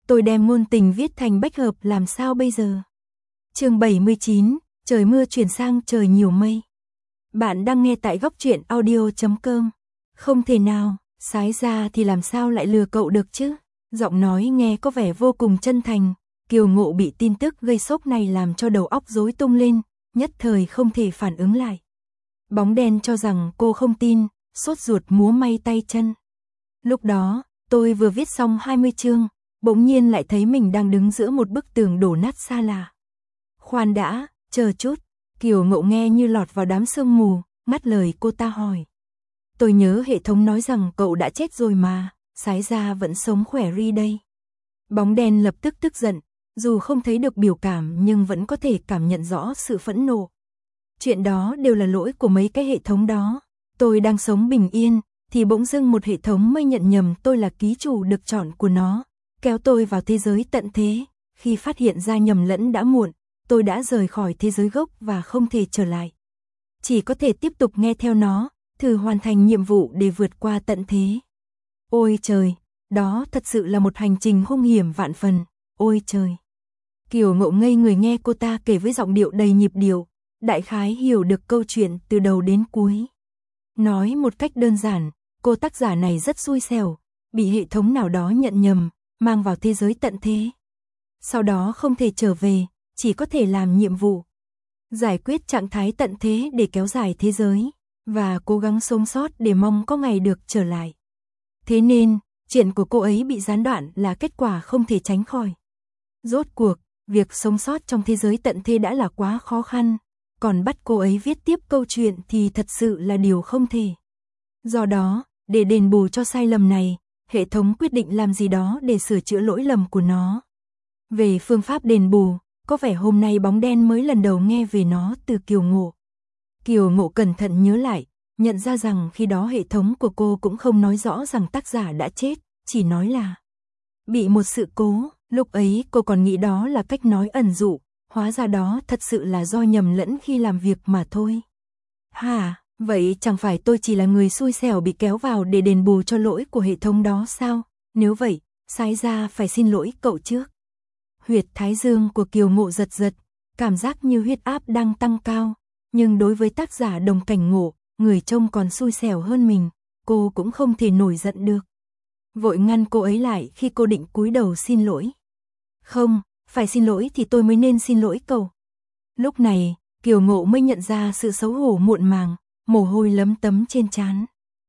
tôi đem ngôn tình viết thành bách hợp làm sao bây giờ? Chương 79, trời mưa chuyển sang trời nhiều mây. Bạn đang nghe tại góc truyện audio.com. Không thể nào, sái ra thì làm sao lại lừa cậu được chứ? Giọng nói nghe có vẻ vô cùng chân thành. Kiều Ngộ bị tin tức gây sốc này làm cho đầu óc rối tung lên, nhất thời không thể phản ứng lại. Bóng đen cho rằng cô không tin, sốt ruột múa may tay chân. Lúc đó, tôi vừa viết xong 20 chương, bỗng nhiên lại thấy mình đang đứng giữa một bức tường đổ nát xa lạ. Khoan đã, chờ chút, Kiều Ngộ nghe như lọt vào đám sương mù, ngắt lời cô ta hỏi. Tôi nhớ hệ thống nói rằng cậu đã chết rồi mà, sái ra vẫn sống khỏe ri đây. Bóng đen lập tức tức giận, dù không thấy được biểu cảm nhưng vẫn có thể cảm nhận rõ sự phẫn nộ. Chuyện đó đều là lỗi của mấy cái hệ thống đó. Tôi đang sống bình yên, thì bỗng dưng một hệ thống mới nhận nhầm tôi là ký chủ được chọn của nó, kéo tôi vào thế giới tận thế. Khi phát hiện ra nhầm lẫn đã muộn, tôi đã rời khỏi thế giới gốc và không thể trở lại. Chỉ có thể tiếp tục nghe theo nó, thử hoàn thành nhiệm vụ để vượt qua tận thế. Ôi trời, đó thật sự là một hành trình hung hiểm vạn phần, ôi trời. Kiều Ngộ ngây người nghe cô ta kể với giọng điệu đầy nhịp điệu, đại khái hiểu được câu chuyện từ đầu đến cuối. Nói một cách đơn giản, cô tác giả này rất xui xẻo, bị hệ thống nào đó nhận nhầm, mang vào thế giới tận thế. Sau đó không thể trở về, chỉ có thể làm nhiệm vụ giải quyết trạng thái tận thế để kéo dài thế giới, và cố gắng sống sót để mong có ngày được trở lại. Thế nên, chuyện của cô ấy bị gián đoạn là kết quả không thể tránh khỏi. Rốt cuộc, việc sống sót trong thế giới tận thế đã là quá khó khăn, còn bắt cô ấy viết tiếp câu chuyện thì thật sự là điều không thể. Do đó, để đền bù cho sai lầm này, hệ thống quyết định làm gì đó để sửa chữa lỗi lầm của nó. Về phương pháp đền bù, có vẻ hôm nay bóng đen mới lần đầu nghe về nó từ Kiều Ngộ. Kiều Ngộ cẩn thận nhớ lại, nhận ra rằng khi đó hệ thống của cô cũng không nói rõ rằng tác giả đã chết, chỉ nói là bị một sự cố. Lúc ấy cô còn nghĩ đó là cách nói ẩn dụ, hóa ra đó thật sự là do nhầm lẫn khi làm việc mà thôi. Hả, vậy chẳng phải tôi chỉ là người xui xẻo bị kéo vào để đền bù cho lỗi của hệ thống đó sao? Nếu vậy, sái ra phải xin lỗi cậu trước. Huyệt thái dương của Kiều Ngộ giật giật, cảm giác như huyết áp đang tăng cao, nhưng đối với tác giả đồng cảnh ngộ, người trông còn xui xẻo hơn mình, cô cũng không thể nổi giận được. Vội ngăn cô ấy lại khi cô định cúi đầu xin lỗi. Không, phải xin lỗi thì tôi mới nên xin lỗi cậu. Lúc này, Kiều Ngộ mới nhận ra sự xấu hổ muộn màng, mồ hôi lấm tấm trên trán.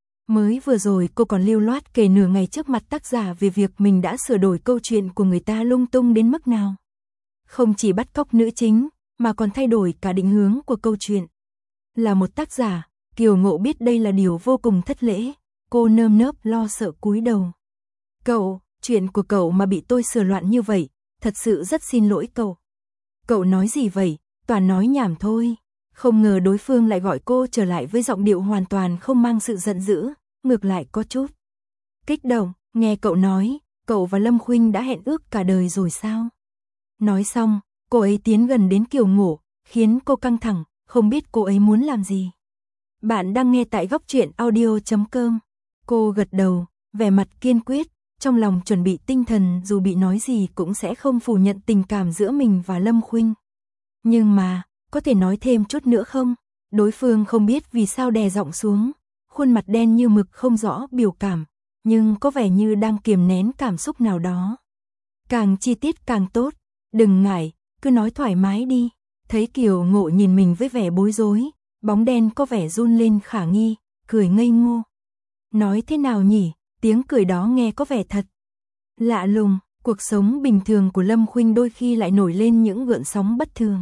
Mới vừa rồi cô còn lưu loát kể nửa ngày trước mặt tác giả về việc mình đã sửa đổi câu chuyện của người ta lung tung đến mức nào. Không chỉ bắt cóc nữ chính, mà còn thay đổi cả định hướng của câu chuyện. Là một tác giả, Kiều Ngộ biết đây là điều vô cùng thất lễ, cô nơm nớp lo sợ cúi đầu. Cậu, chuyện của cậu mà bị tôi sửa loạn như vậy, thật sự rất xin lỗi cậu. Cậu nói gì vậy, toàn nói nhảm thôi. Không ngờ đối phương lại gọi cô trở lại với giọng điệu hoàn toàn không mang sự giận dữ, ngược lại có chút kích động. Nghe cậu nói, cậu và Lâm Khuynh đã hẹn ước cả đời rồi sao? Nói xong, cô ấy tiến gần đến Kiều Ngộ, khiến cô căng thẳng, không biết cô ấy muốn làm gì. Bạn đang nghe tại góc truyện audio.com. Cô gật đầu, vẻ mặt kiên quyết, trong lòng chuẩn bị tinh thần dù bị nói gì cũng sẽ không phủ nhận tình cảm giữa mình và Lâm Khuynh. Nhưng mà, có thể nói thêm chút nữa không? Đối phương không biết vì sao đè giọng xuống, khuôn mặt đen như mực không rõ biểu cảm, nhưng có vẻ như đang kiềm nén cảm xúc nào đó. Càng chi tiết càng tốt, đừng ngại, cứ nói thoải mái đi. Thấy Kiều Ngộ nhìn mình với vẻ bối rối, bóng đen có vẻ run lên khả nghi, cười ngây ngô. Nói thế nào nhỉ, tiếng cười đó nghe có vẻ thật lạ lùng, cuộc sống bình thường của Lâm Khuynh đôi khi lại nổi lên những gợn sóng bất thường.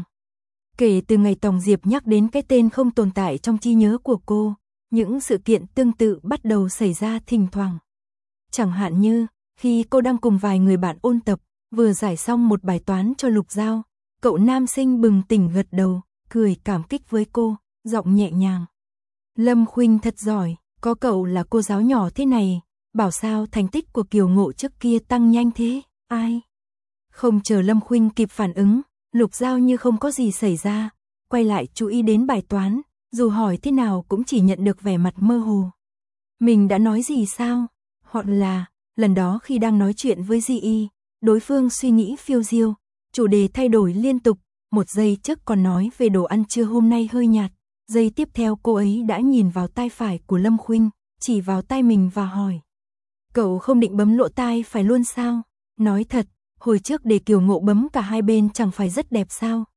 Kể từ ngày Tòng Diệp nhắc đến cái tên không tồn tại trong trí nhớ của cô, những sự kiện tương tự bắt đầu xảy ra thỉnh thoảng. Chẳng hạn như, khi cô đang cùng vài người bạn ôn tập, vừa giải xong một bài toán cho Lục Giao, cậu nam sinh bừng tỉnh gật đầu, cười cảm kích với cô, giọng nhẹ nhàng. Lâm Khuynh thật giỏi, có cậu là cô giáo nhỏ thế này, bảo sao thành tích của Kiều Ngộ trước kia tăng nhanh thế, ai? Không chờ Lâm Khuynh kịp phản ứng, Lục Giao như không có gì xảy ra, quay lại chú ý đến bài toán, dù hỏi thế nào cũng chỉ nhận được vẻ mặt mơ hồ. Mình đã nói gì sao? Hoặc là, lần đó khi đang nói chuyện với Di Y, đối phương suy nghĩ phiêu diêu, chủ đề thay đổi liên tục, một giây trước còn nói về đồ ăn trưa hôm nay hơi nhạt, giây tiếp theo cô ấy đã nhìn vào tai phải của Lâm Khuynh, chỉ vào tai mình và hỏi. Cậu không định bấm lỗ tai phải luôn sao? Nói thật, hồi trước để Kiều Ngộ bấm cả hai bên chẳng phải rất đẹp sao?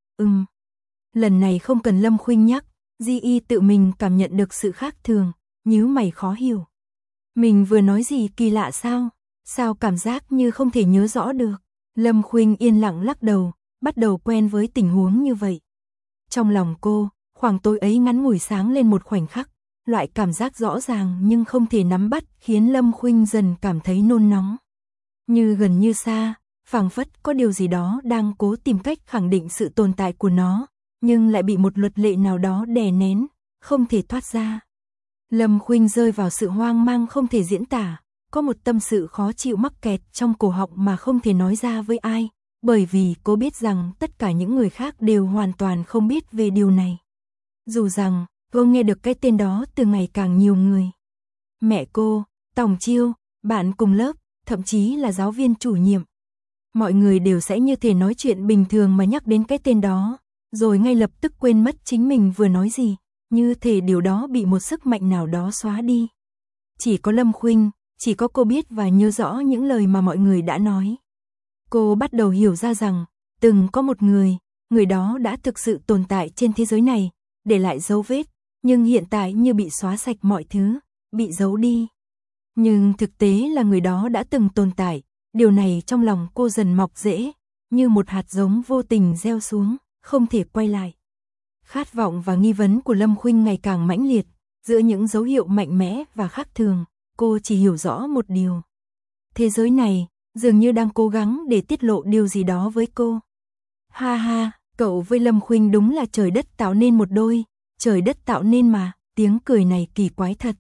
Lần này không cần Lâm Khuynh nhắc, Di Y tự mình cảm nhận được sự khác thường, nhíu mày khó hiểu. Mình vừa nói gì kỳ lạ sao? Sao cảm giác như không thể nhớ rõ được? Lâm Khuynh yên lặng lắc đầu, bắt đầu quen với tình huống như vậy. Trong lòng cô, khoảng tối ấy ngắn ngủi sáng lên một khoảnh khắc, loại cảm giác rõ ràng nhưng không thể nắm bắt khiến Lâm Khuynh dần cảm thấy nôn nóng. Như gần như xa, phảng phất có điều gì đó đang cố tìm cách khẳng định sự tồn tại của nó, nhưng lại bị một luật lệ nào đó đè nén, không thể thoát ra. Lâm Khuynh rơi vào sự hoang mang không thể diễn tả, có một tâm sự khó chịu mắc kẹt trong cổ họng mà không thể nói ra với ai, bởi vì cô biết rằng tất cả những người khác đều hoàn toàn không biết về điều này. Dù rằng, cô nghe được cái tên đó từ ngày càng nhiều người. Mẹ cô, Tòng Chiêu, bạn cùng lớp, thậm chí là giáo viên chủ nhiệm. Mọi người đều sẽ như thể nói chuyện bình thường mà nhắc đến cái tên đó, rồi ngay lập tức quên mất chính mình vừa nói gì, như thể điều đó bị một sức mạnh nào đó xóa đi. Chỉ có Lâm Khuynh, chỉ có cô biết và nhớ rõ những lời mà mọi người đã nói. Cô bắt đầu hiểu ra rằng, từng có một người đó đã thực sự tồn tại trên thế giới này, để lại dấu vết, nhưng hiện tại như bị xóa sạch mọi thứ, bị giấu đi. Nhưng thực tế là người đó đã từng tồn tại, điều này trong lòng cô dần mọc rễ, như một hạt giống vô tình gieo xuống, không thể quay lại. Khát vọng và nghi vấn của Lâm Khuynh ngày càng mãnh liệt, giữa những dấu hiệu mạnh mẽ và khác thường, cô chỉ hiểu rõ một điều. Thế giới này, dường như đang cố gắng để tiết lộ điều gì đó với cô. Ha ha, cậu với Lâm Khuynh đúng là trời đất tạo nên một đôi, trời đất tạo nên mà, tiếng cười này kỳ quái thật.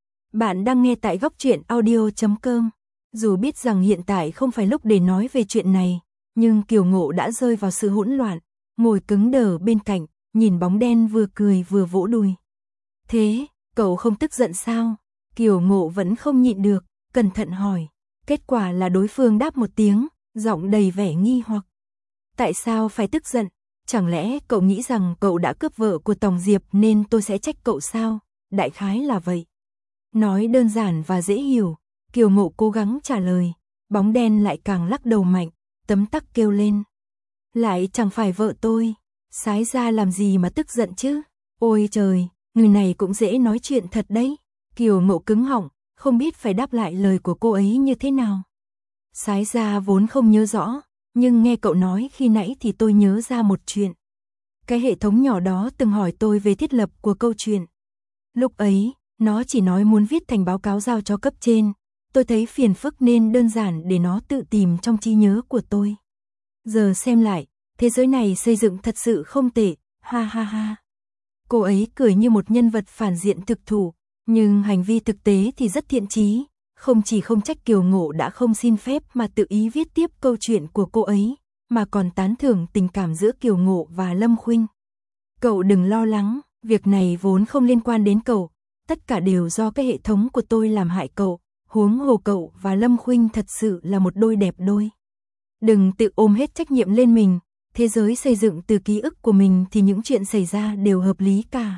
Bạn đang nghe tại góc truyện audio.com. Dù biết rằng hiện tại không phải lúc để nói về chuyện này, nhưng Kiều Ngộ đã rơi vào sự hỗn loạn, ngồi cứng đờ bên cạnh, nhìn bóng đen vừa cười vừa vỗ đùi. Thế, cậu không tức giận sao? Kiều Ngộ vẫn không nhịn được, cẩn thận hỏi. Kết quả là đối phương đáp một tiếng, giọng đầy vẻ nghi hoặc. Tại sao phải tức giận? Chẳng lẽ cậu nghĩ rằng cậu đã cướp vợ của Tòng Diệp nên tôi sẽ trách cậu sao? Đại khái là vậy. Nói đơn giản và dễ hiểu, Kiều Ngộ cố gắng trả lời, bóng đen lại càng lắc đầu mạnh, tấm tắc kêu lên. Lại chẳng phải vợ tôi, sái ra làm gì mà tức giận chứ? Ôi trời, người này cũng dễ nói chuyện thật đấy. Kiều Ngộ cứng họng, không biết phải đáp lại lời của cô ấy như thế nào. Sái ra vốn không nhớ rõ, nhưng nghe cậu nói khi nãy thì tôi nhớ ra một chuyện. Cái hệ thống nhỏ đó từng hỏi tôi về thiết lập của câu chuyện. Lúc ấy, nó chỉ nói muốn viết thành báo cáo giao cho cấp trên. Tôi thấy phiền phức nên đơn giản để nó tự tìm trong trí nhớ của tôi. Giờ xem lại, thế giới này xây dựng thật sự không tệ, ha ha ha. Cô ấy cười như một nhân vật phản diện thực thụ, nhưng hành vi thực tế thì rất thiện chí. Không chỉ không trách Kiều Ngộ đã không xin phép mà tự ý viết tiếp câu chuyện của cô ấy, mà còn tán thưởng tình cảm giữa Kiều Ngộ và Lâm Khuynh. Cậu đừng lo lắng, việc này vốn không liên quan đến cậu, tất cả đều do cái hệ thống của tôi làm hại cậu, huống hồ cậu và Lâm Khuynh thật sự là một đôi đẹp đôi. Đừng tự ôm hết trách nhiệm lên mình, thế giới xây dựng từ ký ức của mình thì những chuyện xảy ra đều hợp lý cả.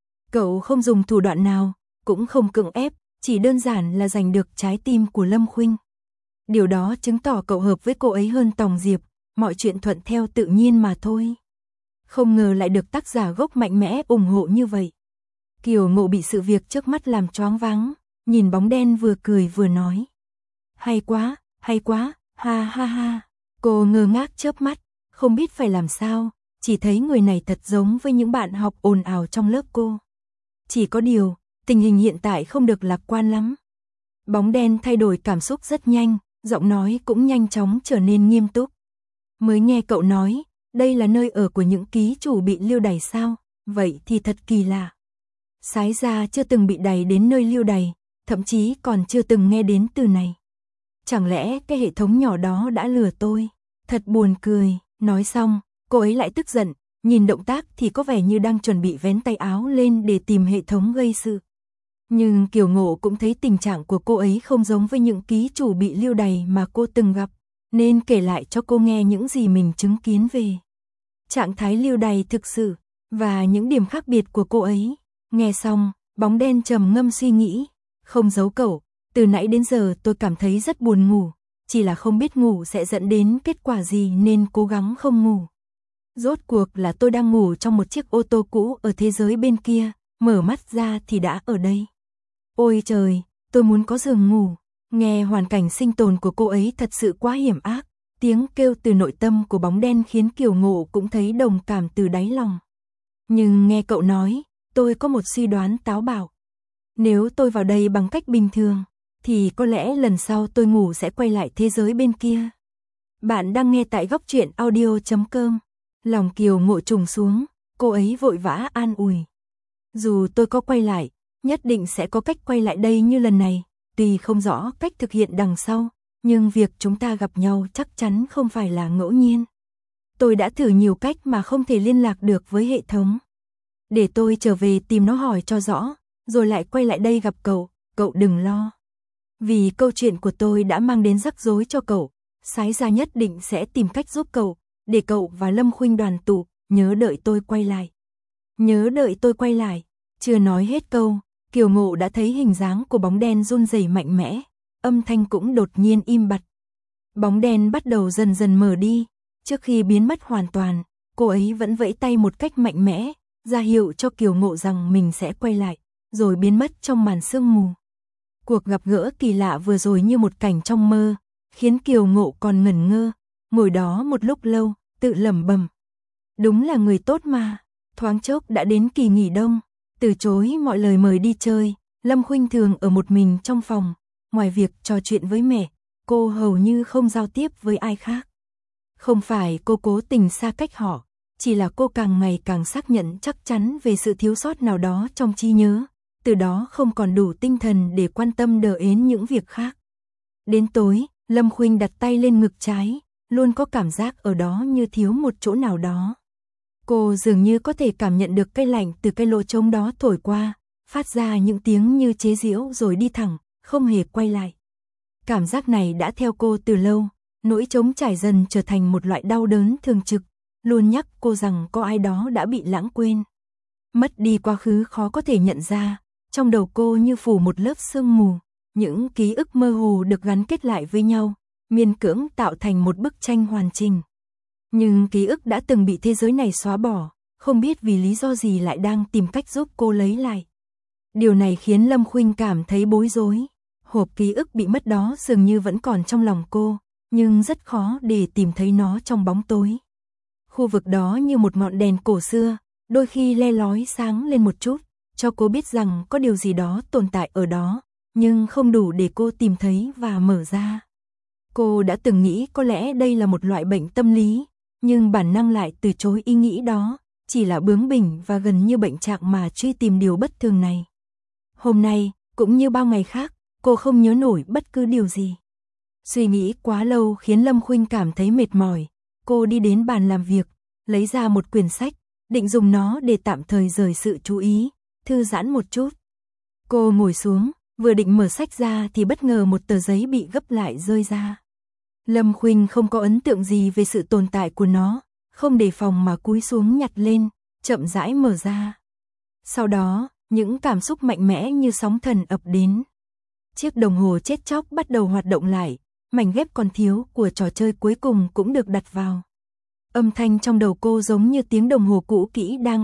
Cậu không dùng thủ đoạn nào, cũng không cưỡng ép, chỉ đơn giản là giành được trái tim của Lâm Khuynh. Điều đó chứng tỏ cậu hợp với cô ấy hơn Tòng Diệp, mọi chuyện thuận theo tự nhiên mà thôi. Không ngờ lại được tác giả gốc mạnh mẽ ủng hộ như vậy. Kiều Ngộ bị sự việc trước mắt làm choáng váng, nhìn bóng đen vừa cười vừa nói. Hay quá, ha ha ha. Cô ngơ ngác chớp mắt, không biết phải làm sao, chỉ thấy người này thật giống với những bạn học ồn ào trong lớp cô. Chỉ có điều, tình hình hiện tại không được lạc quan lắm. Bóng đen thay đổi cảm xúc rất nhanh, giọng nói cũng nhanh chóng trở nên nghiêm túc. Mới nghe cậu nói, đây là nơi ở của những ký chủ bị lưu đày sao, vậy thì thật kỳ lạ. Sái ra chưa từng bị đày đến nơi lưu đày, thậm chí còn chưa từng nghe đến từ này. Chẳng lẽ cái hệ thống nhỏ đó đã lừa tôi? Thật buồn cười, nói xong, cô ấy lại tức giận, nhìn động tác thì có vẻ như đang chuẩn bị vén tay áo lên để tìm hệ thống gây sự. Nhưng Kiều Ngộ cũng thấy tình trạng của cô ấy không giống với những ký chủ bị lưu đày mà cô từng gặp. nên kể lại cho cô nghe những gì mình chứng kiến về trạng thái lưu đày thực sự và những điểm khác biệt của cô ấy. Nghe xong, bóng đen trầm ngâm suy nghĩ, không giấu cậu, từ nãy đến giờ tôi cảm thấy rất buồn ngủ, chỉ là không biết ngủ sẽ dẫn đến kết quả gì nên cố gắng không ngủ. Rốt cuộc là tôi đang ngủ trong một chiếc ô tô cũ ở thế giới bên kia, mở mắt ra thì đã ở đây. Ôi trời, tôi muốn có giường ngủ. Nghe hoàn cảnh sinh tồn của cô ấy thật sự quá hiểm ác, tiếng kêu từ nội tâm của bóng đen khiến Kiều Ngộ cũng thấy đồng cảm từ đáy lòng. Nhưng nghe cậu nói, tôi có một suy đoán táo bạo. Nếu tôi vào đây bằng cách bình thường, thì có lẽ lần sau tôi ngủ sẽ quay lại thế giới bên kia. Bạn đang nghe tại góc truyện audio.com. Lòng Kiều Ngộ trùng xuống, cô ấy vội vã an ủi. Dù tôi có quay lại, nhất định sẽ có cách quay lại đây như lần này, tuy không rõ cách thực hiện đằng sau, nhưng việc chúng ta gặp nhau chắc chắn không phải là ngẫu nhiên. Tôi đã thử nhiều cách mà không thể liên lạc được với hệ thống. Để tôi trở về tìm nó hỏi cho rõ, rồi lại quay lại đây gặp cậu, cậu đừng lo. Vì câu chuyện của tôi đã mang đến rắc rối cho cậu, Sái Gia nhất định sẽ tìm cách giúp cậu, để cậu và Lâm Khuynh đoàn tụ, nhớ đợi tôi quay lại. Nhớ đợi tôi quay lại, chưa nói hết câu, Kiều Ngộ đã thấy hình dáng của bóng đen run rẩy mạnh mẽ, âm thanh cũng đột nhiên im bặt. Bóng đen bắt đầu dần dần mở đi, trước khi biến mất hoàn toàn, cô ấy vẫn vẫy tay một cách mạnh mẽ, ra hiệu cho Kiều Ngộ rằng mình sẽ quay lại, rồi biến mất trong màn sương mù. Cuộc gặp gỡ kỳ lạ vừa rồi như một cảnh trong mơ, khiến Kiều Ngộ còn ngẩn ngơ, ngồi đó một lúc lâu, tự lẩm bẩm. Đúng là người tốt mà, thoáng chốc đã đến kỳ nghỉ đông, từ chối mọi lời mời đi chơi, Lâm Khuynh thường ở một mình trong phòng, ngoài việc trò chuyện với mẹ, cô hầu như không giao tiếp với ai khác. Không phải cô cố tình xa cách họ, chỉ là cô càng ngày càng xác nhận chắc chắn về sự thiếu sót nào đó trong trí nhớ, từ đó không còn đủ tinh thần để quan tâm đờ ến những việc khác. Đến tối, Lâm Khuynh đặt tay lên ngực trái, luôn có cảm giác ở đó như thiếu một chỗ nào đó. Cô dường như có thể cảm nhận được cái lạnh từ cái lỗ trống đó thổi qua, phát ra những tiếng như chế giễu rồi đi thẳng, không hề quay lại. Cảm giác này đã theo cô từ lâu, nỗi trống trải dần trở thành một loại đau đớn thường trực, luôn nhắc cô rằng có ai đó đã bị lãng quên. Mất đi quá khứ khó có thể nhận ra, trong đầu cô như phủ một lớp sương mù, những ký ức mơ hồ được gắn kết lại với nhau, miễn cưỡng tạo thành một bức tranh hoàn chỉnh. Nhưng ký ức đã từng bị thế giới này xóa bỏ, không biết vì lý do gì lại đang tìm cách giúp cô lấy lại. Điều này khiến Lâm Khuynh cảm thấy bối rối. Hộp ký ức bị mất đó dường như vẫn còn trong lòng cô, nhưng rất khó để tìm thấy nó trong bóng tối. Khu vực đó như một ngọn đèn cổ xưa, đôi khi le lói sáng lên một chút, cho cô biết rằng có điều gì đó tồn tại ở đó, nhưng không đủ để cô tìm thấy và mở ra. Cô đã từng nghĩ có lẽ đây là một loại bệnh tâm lý, nhưng bản năng lại từ chối ý nghĩ đó, chỉ là bướng bỉnh và gần như bệnh trạng mà truy tìm điều bất thường này. Hôm nay, cũng như bao ngày khác, cô không nhớ nổi bất cứ điều gì. Suy nghĩ quá lâu khiến Lâm Khuynh cảm thấy mệt mỏi, cô đi đến bàn làm việc, lấy ra một quyển sách, định dùng nó để tạm thời rời sự chú ý, thư giãn một chút. Cô ngồi xuống, vừa định mở sách ra thì bất ngờ một tờ giấy bị gấp lại rơi ra. Lâm Khuynh không có ấn tượng gì về sự tồn tại của nó, không đề phòng mà cúi xuống nhặt lên, chậm rãi mở ra. Sau đó, những cảm xúc mạnh mẽ như sóng thần ập đến. Chiếc đồng hồ chết chóc bắt đầu hoạt động lại, mảnh ghép còn thiếu của trò chơi cuối cùng cũng được đặt vào. Âm thanh trong đầu cô giống như tiếng đồng hồ cũ kỹ đang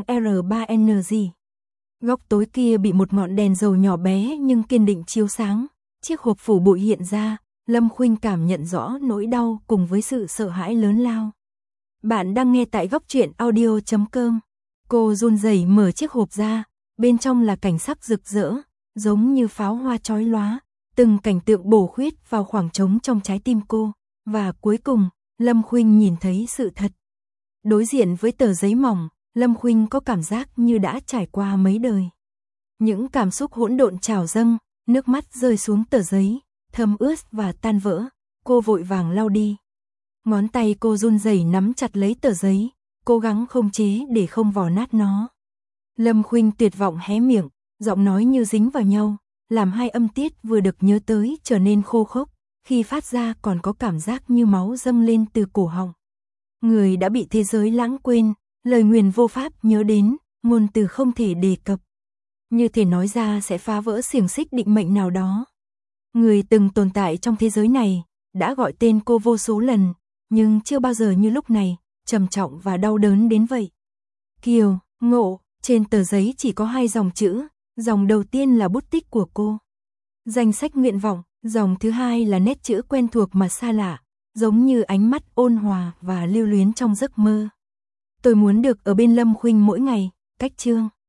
R3NG. Góc tối kia bị một ngọn đèn dầu nhỏ bé nhưng kiên định chiếu sáng, chiếc hộp phủ bụi hiện ra, Lâm Khuynh cảm nhận rõ nỗi đau cùng với sự sợ hãi lớn lao. Bạn đang nghe tại góc truyện audio.com. Cô run rẩy mở chiếc hộp ra, bên trong là cảnh sắc rực rỡ, giống như pháo hoa chói lóa, từng cảnh tượng bổ khuyết vào khoảng trống trong trái tim cô, và cuối cùng, Lâm Khuynh nhìn thấy sự thật. Đối diện với tờ giấy mỏng, Lâm Khuynh có cảm giác như đã trải qua mấy đời. Những cảm xúc hỗn độn trào dâng, nước mắt rơi xuống tờ giấy, thấm ướt và tan vỡ, cô vội vàng lau đi. Ngón tay cô run rẩy nắm chặt lấy tờ giấy, cố gắng khống chế để không vò nát nó. Lâm Khuynh tuyệt vọng hé miệng, giọng nói như dính vào nhau, làm hai âm tiết vừa được nhớ tới trở nên khô khốc, khi phát ra còn có cảm giác như máu dâng lên từ cổ họng. Người đã bị thế giới lãng quên, lời nguyền vô pháp nhớ đến, ngôn từ không thể đề cập. Như thể nói ra sẽ phá vỡ xiềng xích định mệnh nào đó. Người từng tồn tại trong thế giới này, đã gọi tên cô vô số lần, nhưng chưa bao giờ như lúc này, trầm trọng và đau đớn đến vậy. Kiều, Ngộ, trên tờ giấy chỉ có 2 dòng chữ, dòng đầu tiên là bút tích của cô. Danh sách nguyện vọng, dòng thứ hai là nét chữ quen thuộc mà xa lạ, giống như ánh mắt ôn hòa và lưu luyến trong giấc mơ. Tôi muốn được ở bên Lâm Khuynh mỗi ngày, cách Chương.